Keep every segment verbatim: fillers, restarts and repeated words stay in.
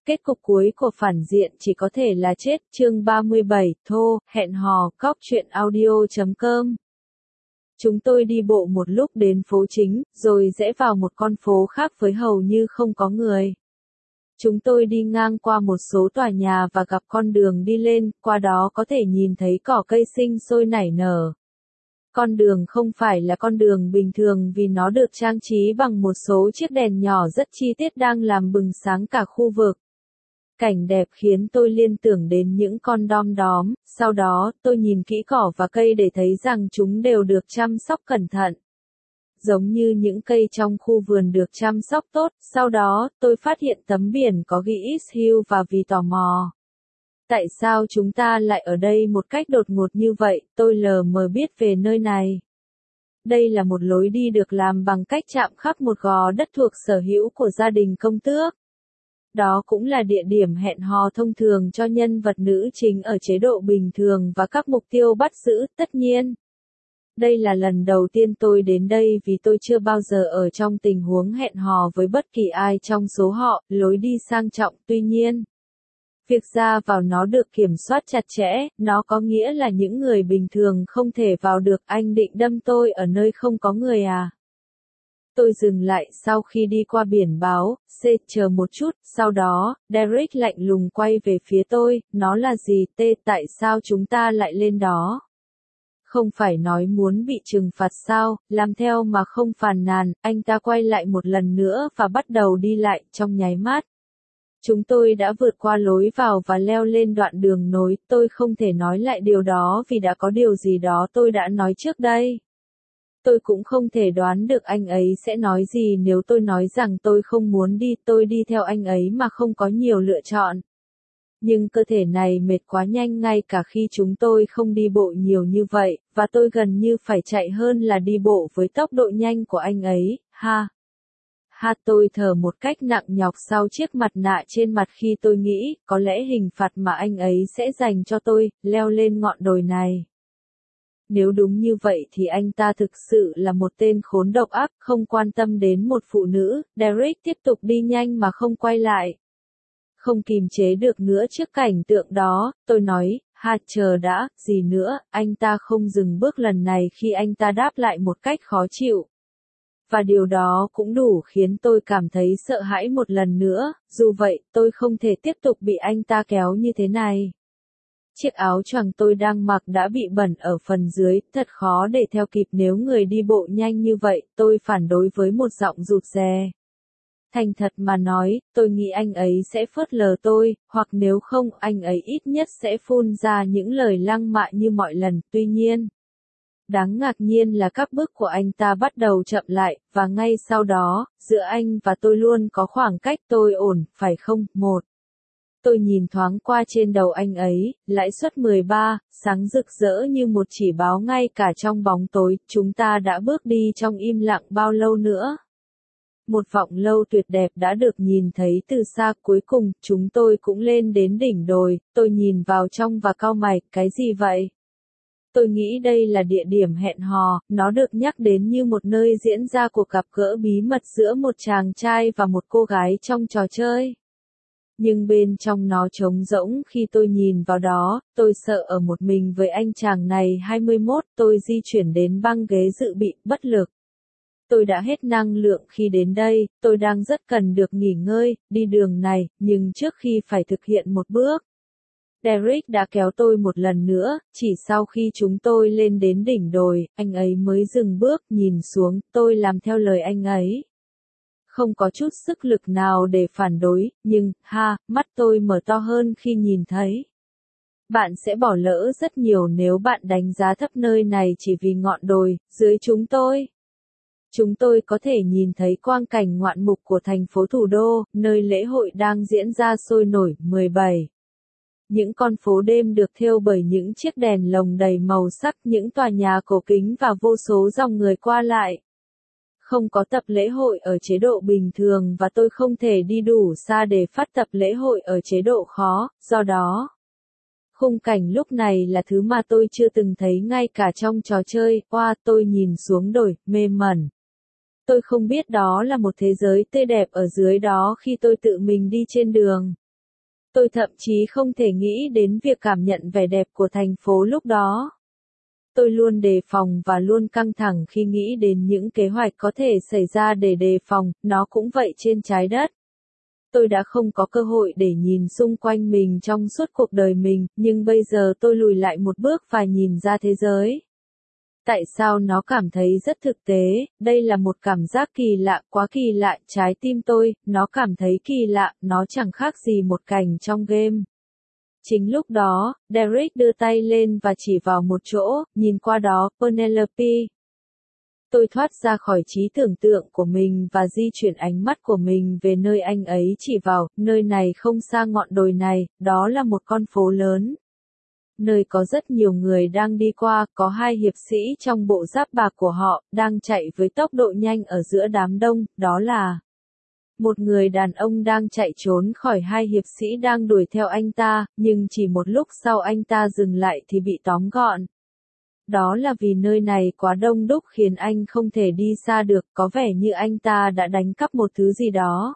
kết cục cuối của phản diện chỉ có thể là chết. Chương ba mươi bảy, thô, hẹn hò, cóc truyện audio chấm com. Chúng tôi đi bộ một lúc đến phố chính, rồi rẽ vào một con phố khác với hầu như không có người. Chúng tôi đi ngang qua một số tòa nhà và gặp con đường đi lên, qua đó có thể nhìn thấy cỏ cây sinh sôi nảy nở. Con đường không phải là con đường bình thường vì nó được trang trí bằng một số chiếc đèn nhỏ rất chi tiết đang làm bừng sáng cả khu vực. Cảnh đẹp khiến tôi liên tưởng đến những con đom đóm, sau đó tôi nhìn kỹ cỏ và cây để thấy rằng chúng đều được chăm sóc cẩn thận. Giống như những cây trong khu vườn được chăm sóc tốt, sau đó tôi phát hiện tấm biển có ghi East Hill và vì tò mò. Tại sao chúng ta lại ở đây một cách đột ngột như vậy, tôi lờ mờ biết về nơi này. Đây là một lối đi được làm bằng cách chạm khắp một gò đất thuộc sở hữu của gia đình công tước. Đó cũng là địa điểm hẹn hò thông thường cho nhân vật nữ chính ở chế độ bình thường và các mục tiêu bắt giữ, tất nhiên. Đây là lần đầu tiên tôi đến đây vì tôi chưa bao giờ ở trong tình huống hẹn hò với bất kỳ ai trong số họ, lối đi sang trọng, tuy nhiên. Việc ra vào nó được kiểm soát chặt chẽ, nó có nghĩa là những người bình thường không thể vào được. Anh định đâm tôi ở nơi không có người à? Tôi dừng lại sau khi đi qua biển báo, C, chờ một chút, sau đó, Derek lạnh lùng quay về phía tôi, nó là gì, T, tại sao chúng ta lại lên đó? Không phải nói muốn bị trừng phạt sao, làm theo mà không phàn nàn, anh ta quay lại một lần nữa và bắt đầu đi lại, trong nháy mắt. Chúng tôi đã vượt qua lối vào và leo lên đoạn đường nối, tôi không thể nói lại điều đó vì đã có điều gì đó tôi đã nói trước đây. Tôi cũng không thể đoán được anh ấy sẽ nói gì nếu tôi nói rằng tôi không muốn đi, tôi đi theo anh ấy mà không có nhiều lựa chọn. Nhưng cơ thể này mệt quá nhanh ngay cả khi chúng tôi không đi bộ nhiều như vậy, và tôi gần như phải chạy hơn là đi bộ với tốc độ nhanh của anh ấy, ha. Ha, tôi thở một cách nặng nhọc sau chiếc mặt nạ trên mặt khi tôi nghĩ, có lẽ hình phạt mà anh ấy sẽ dành cho tôi, leo lên ngọn đồi này. Nếu đúng như vậy thì anh ta thực sự là một tên khốn độc ác, không quan tâm đến một phụ nữ. Derek tiếp tục đi nhanh mà không quay lại. Không kìm chế được nữa trước cảnh tượng đó, tôi nói, ha, chờ đã, gì nữa, anh ta không dừng bước lần này khi anh ta đáp lại một cách khó chịu. Và điều đó cũng đủ khiến tôi cảm thấy sợ hãi một lần nữa, dù vậy, tôi không thể tiếp tục bị anh ta kéo như thế này. Chiếc áo choàng tôi đang mặc đã bị bẩn ở phần dưới, thật khó để theo kịp nếu người đi bộ nhanh như vậy, tôi phản đối với một giọng rụt rè. Thành thật mà nói, tôi nghĩ anh ấy sẽ phớt lờ tôi, hoặc nếu không, anh ấy ít nhất sẽ phun ra những lời lăng mạ như mọi lần, tuy nhiên. Đáng ngạc nhiên là các bước của anh ta bắt đầu chậm lại, và ngay sau đó, giữa anh và tôi luôn có khoảng cách. Tôi ổn, phải không? Một. Tôi nhìn thoáng qua trên đầu anh ấy, lãi suất mười ba, sáng rực rỡ như một chỉ báo ngay cả trong bóng tối, chúng ta đã bước đi trong im lặng bao lâu nữa? Một vọng lâu tuyệt đẹp đã được nhìn thấy từ xa, cuối cùng, chúng tôi cũng lên đến đỉnh đồi, tôi nhìn vào trong và cau mày, cái gì vậy? Tôi nghĩ đây là địa điểm hẹn hò, nó được nhắc đến như một nơi diễn ra cuộc gặp gỡ bí mật giữa một chàng trai và một cô gái trong trò chơi. Nhưng bên trong nó trống rỗng khi tôi nhìn vào đó, tôi sợ ở một mình với anh chàng này. Hai mươi mốt, tôi di chuyển đến băng ghế dự bị, bất lực. Tôi đã hết năng lượng khi đến đây, tôi đang rất cần được nghỉ ngơi, đi đường này, nhưng trước khi phải thực hiện một bước. Derek đã kéo tôi một lần nữa, chỉ sau khi chúng tôi lên đến đỉnh đồi, anh ấy mới dừng bước, nhìn xuống, tôi làm theo lời anh ấy. Không có chút sức lực nào để phản đối, nhưng, ha, mắt tôi mở to hơn khi nhìn thấy. Bạn sẽ bỏ lỡ rất nhiều nếu bạn đánh giá thấp nơi này chỉ vì ngọn đồi, dưới chúng tôi. Chúng tôi có thể nhìn thấy quang cảnh ngoạn mục của thành phố thủ đô, nơi lễ hội đang diễn ra sôi nổi. Mười bảy. Những con phố đêm được thêu bởi những chiếc đèn lồng đầy màu sắc, những tòa nhà cổ kính và vô số dòng người qua lại. Không có tập lễ hội ở chế độ bình thường và tôi không thể đi đủ xa để phát tập lễ hội ở chế độ khó, do đó. Khung cảnh lúc này là thứ mà tôi chưa từng thấy ngay cả trong trò chơi. Oa, tôi nhìn xuống đồi, mê mẩn. Tôi không biết đó là một thế giới tươi đẹp ở dưới đó khi tôi tự mình đi trên đường. Tôi thậm chí không thể nghĩ đến việc cảm nhận vẻ đẹp của thành phố lúc đó. Tôi luôn đề phòng và luôn căng thẳng khi nghĩ đến những kế hoạch có thể xảy ra để đề phòng, nó cũng vậy trên trái đất. Tôi đã không có cơ hội để nhìn xung quanh mình trong suốt cuộc đời mình, nhưng bây giờ tôi lùi lại một bước và nhìn ra thế giới. Tại sao nó cảm thấy rất thực tế, đây là một cảm giác kỳ lạ, quá kỳ lạ, trái tim tôi, nó cảm thấy kỳ lạ, nó chẳng khác gì một cảnh trong game. Chính lúc đó, Derek đưa tay lên và chỉ vào một chỗ, nhìn qua đó, Penelope. Tôi thoát ra khỏi trí tưởng tượng của mình và di chuyển ánh mắt của mình về nơi anh ấy chỉ vào, nơi này không xa ngọn đồi này, đó là một con phố lớn. Nơi có rất nhiều người đang đi qua, có hai hiệp sĩ trong bộ giáp bạc của họ, đang chạy với tốc độ nhanh ở giữa đám đông, đó là một người đàn ông đang chạy trốn khỏi hai hiệp sĩ đang đuổi theo anh ta, nhưng chỉ một lúc sau anh ta dừng lại thì bị tóm gọn. Đó là vì nơi này quá đông đúc khiến anh không thể đi xa được, có vẻ như anh ta đã đánh cắp một thứ gì đó.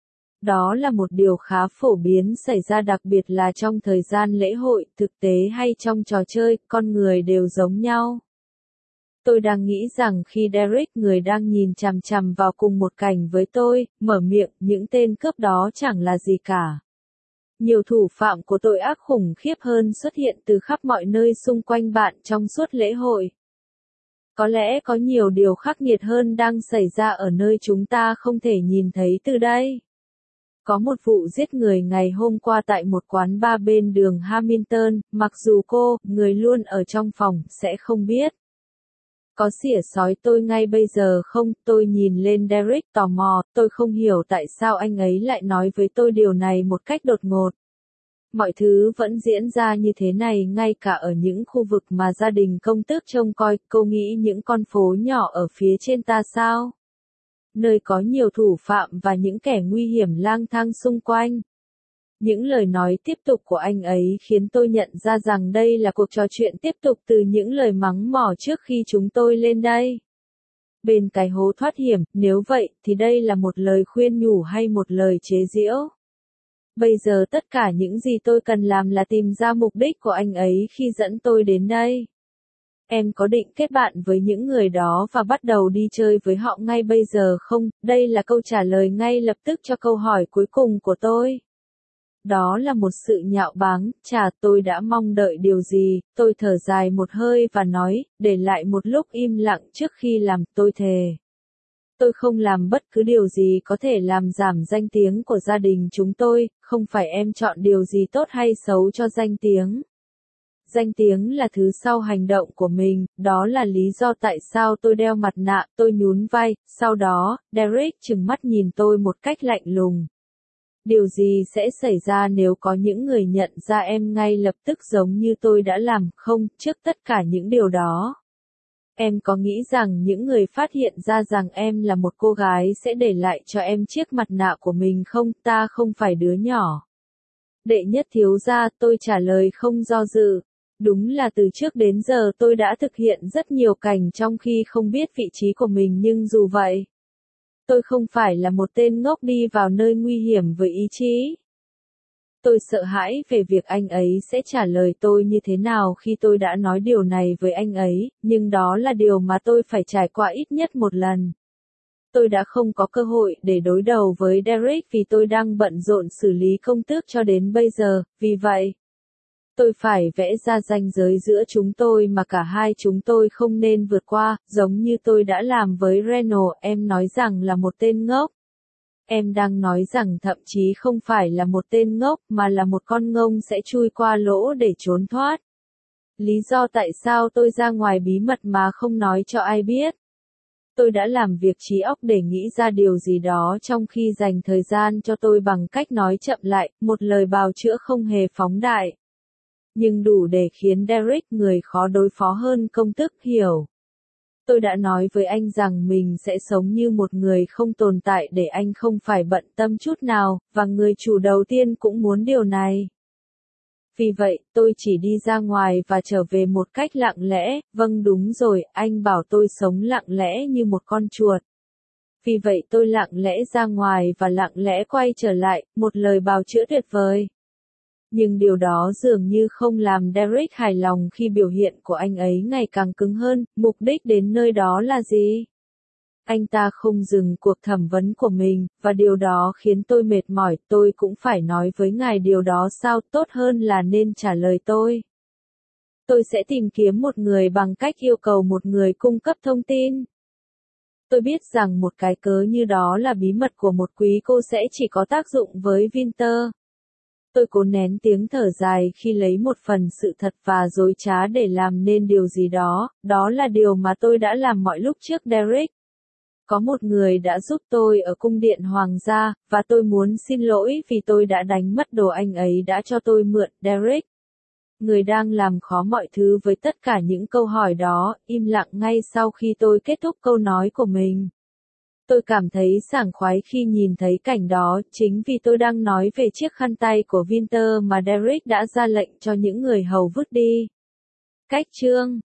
Đó là một điều khá phổ biến xảy ra đặc biệt là trong thời gian lễ hội, thực tế hay trong trò chơi, con người đều giống nhau. Tôi đang nghĩ rằng khi Derek, người đang nhìn chằm chằm vào cùng một cảnh với tôi, mở miệng, những tên cướp đó chẳng là gì cả. Nhiều thủ phạm của tội ác khủng khiếp hơn xuất hiện từ khắp mọi nơi xung quanh bạn trong suốt lễ hội. Có lẽ có nhiều điều khắc nghiệt hơn đang xảy ra ở nơi chúng ta không thể nhìn thấy từ đây. Có một vụ giết người ngày hôm qua tại một quán bar bên đường Hamilton, mặc dù cô, người luôn ở trong phòng, sẽ không biết. Có xỉa sói tôi ngay bây giờ không? Tôi nhìn lên Derek tò mò, tôi không hiểu tại sao anh ấy lại nói với tôi điều này một cách đột ngột. Mọi thứ vẫn diễn ra như thế này ngay cả ở những khu vực mà gia đình công tước trông coi, cô nghĩ những con phố nhỏ ở phía trên ta sao? Nơi có nhiều thủ phạm và những kẻ nguy hiểm lang thang xung quanh. Những lời nói tiếp tục của anh ấy khiến tôi nhận ra rằng đây là cuộc trò chuyện tiếp tục từ những lời mắng mỏ trước khi chúng tôi lên đây. Bên cái hố thoát hiểm, nếu vậy, thì đây là một lời khuyên nhủ hay một lời chế giễu? Bây giờ tất cả những gì tôi cần làm là tìm ra mục đích của anh ấy khi dẫn tôi đến đây. Em có định kết bạn với những người đó và bắt đầu đi chơi với họ ngay bây giờ không? Đây là câu trả lời ngay lập tức cho câu hỏi cuối cùng của tôi. Đó là một sự nhạo báng, chà tôi đã mong đợi điều gì, tôi thở dài một hơi và nói, để lại một lúc im lặng trước khi làm, tôi thề. Tôi không làm bất cứ điều gì có thể làm giảm danh tiếng của gia đình chúng tôi, không phải em chọn điều gì tốt hay xấu cho danh tiếng. Danh tiếng là thứ sau hành động của mình, đó là lý do tại sao tôi đeo mặt nạ, tôi nhún vai, sau đó, Derek trừng mắt nhìn tôi một cách lạnh lùng. Điều gì sẽ xảy ra nếu có những người nhận ra em ngay lập tức giống như tôi đã làm không, trước tất cả những điều đó? Em có nghĩ rằng những người phát hiện ra rằng em là một cô gái sẽ để lại cho em chiếc mặt nạ của mình không? Ta không phải đứa nhỏ. Đệ nhất thiếu gia, tôi trả lời không do dự. Đúng là từ trước đến giờ tôi đã thực hiện rất nhiều cảnh trong khi không biết vị trí của mình nhưng dù vậy, tôi không phải là một tên ngốc đi vào nơi nguy hiểm với ý chí. Tôi sợ hãi về việc anh ấy sẽ trả lời tôi như thế nào khi tôi đã nói điều này với anh ấy, nhưng đó là điều mà tôi phải trải qua ít nhất một lần. Tôi đã không có cơ hội để đối đầu với Derek vì tôi đang bận rộn xử lý công tước cho đến bây giờ, vì vậy, tôi phải vẽ ra ranh giới giữa chúng tôi mà cả hai chúng tôi không nên vượt qua, giống như tôi đã làm với Reno. Em nói rằng là một tên ngốc. Em đang nói rằng thậm chí không phải là một tên ngốc mà là một con ngông sẽ chui qua lỗ để trốn thoát. Lý do tại sao tôi ra ngoài bí mật mà không nói cho ai biết. Tôi đã làm việc trí óc để nghĩ ra điều gì đó trong khi dành thời gian cho tôi bằng cách nói chậm lại, một lời bào chữa không hề phóng đại. Nhưng đủ để khiến Derek, người khó đối phó hơn công tước, hiểu. Tôi đã nói với anh rằng mình sẽ sống như một người không tồn tại để anh không phải bận tâm chút nào, và người chủ đầu tiên cũng muốn điều này. Vì vậy, tôi chỉ đi ra ngoài và trở về một cách lặng lẽ, vâng đúng rồi, anh bảo tôi sống lặng lẽ như một con chuột. Vì vậy tôi lặng lẽ ra ngoài và lặng lẽ quay trở lại, một lời bào chữa tuyệt vời. Nhưng điều đó dường như không làm Derek hài lòng khi biểu hiện của anh ấy ngày càng cứng hơn. Mục đích đến nơi đó là gì? Anh ta không dừng cuộc thẩm vấn của mình, và điều đó khiến tôi mệt mỏi. Tôi cũng phải nói với ngài điều đó sao? Tốt hơn là nên trả lời tôi. Tôi sẽ tìm kiếm một người bằng cách yêu cầu một người cung cấp thông tin. Tôi biết rằng một cái cớ như đó là bí mật của một quý cô sẽ chỉ có tác dụng với Winter. Tôi cố nén tiếng thở dài khi lấy một phần sự thật và dối trá để làm nên điều gì đó. Đó là điều mà tôi đã làm mọi lúc trước Derek. Có một người đã giúp tôi ở cung điện hoàng gia, và tôi muốn xin lỗi vì tôi đã đánh mất đồ anh ấy đã cho tôi mượn. Derek, người đang làm khó mọi thứ với tất cả những câu hỏi đó, im lặng ngay sau khi tôi kết thúc câu nói của mình. Tôi cảm thấy sảng khoái khi nhìn thấy cảnh đó, chính vì tôi đang nói về chiếc khăn tay của Winter mà Derek đã ra lệnh cho những người hầu vứt đi. Cách chương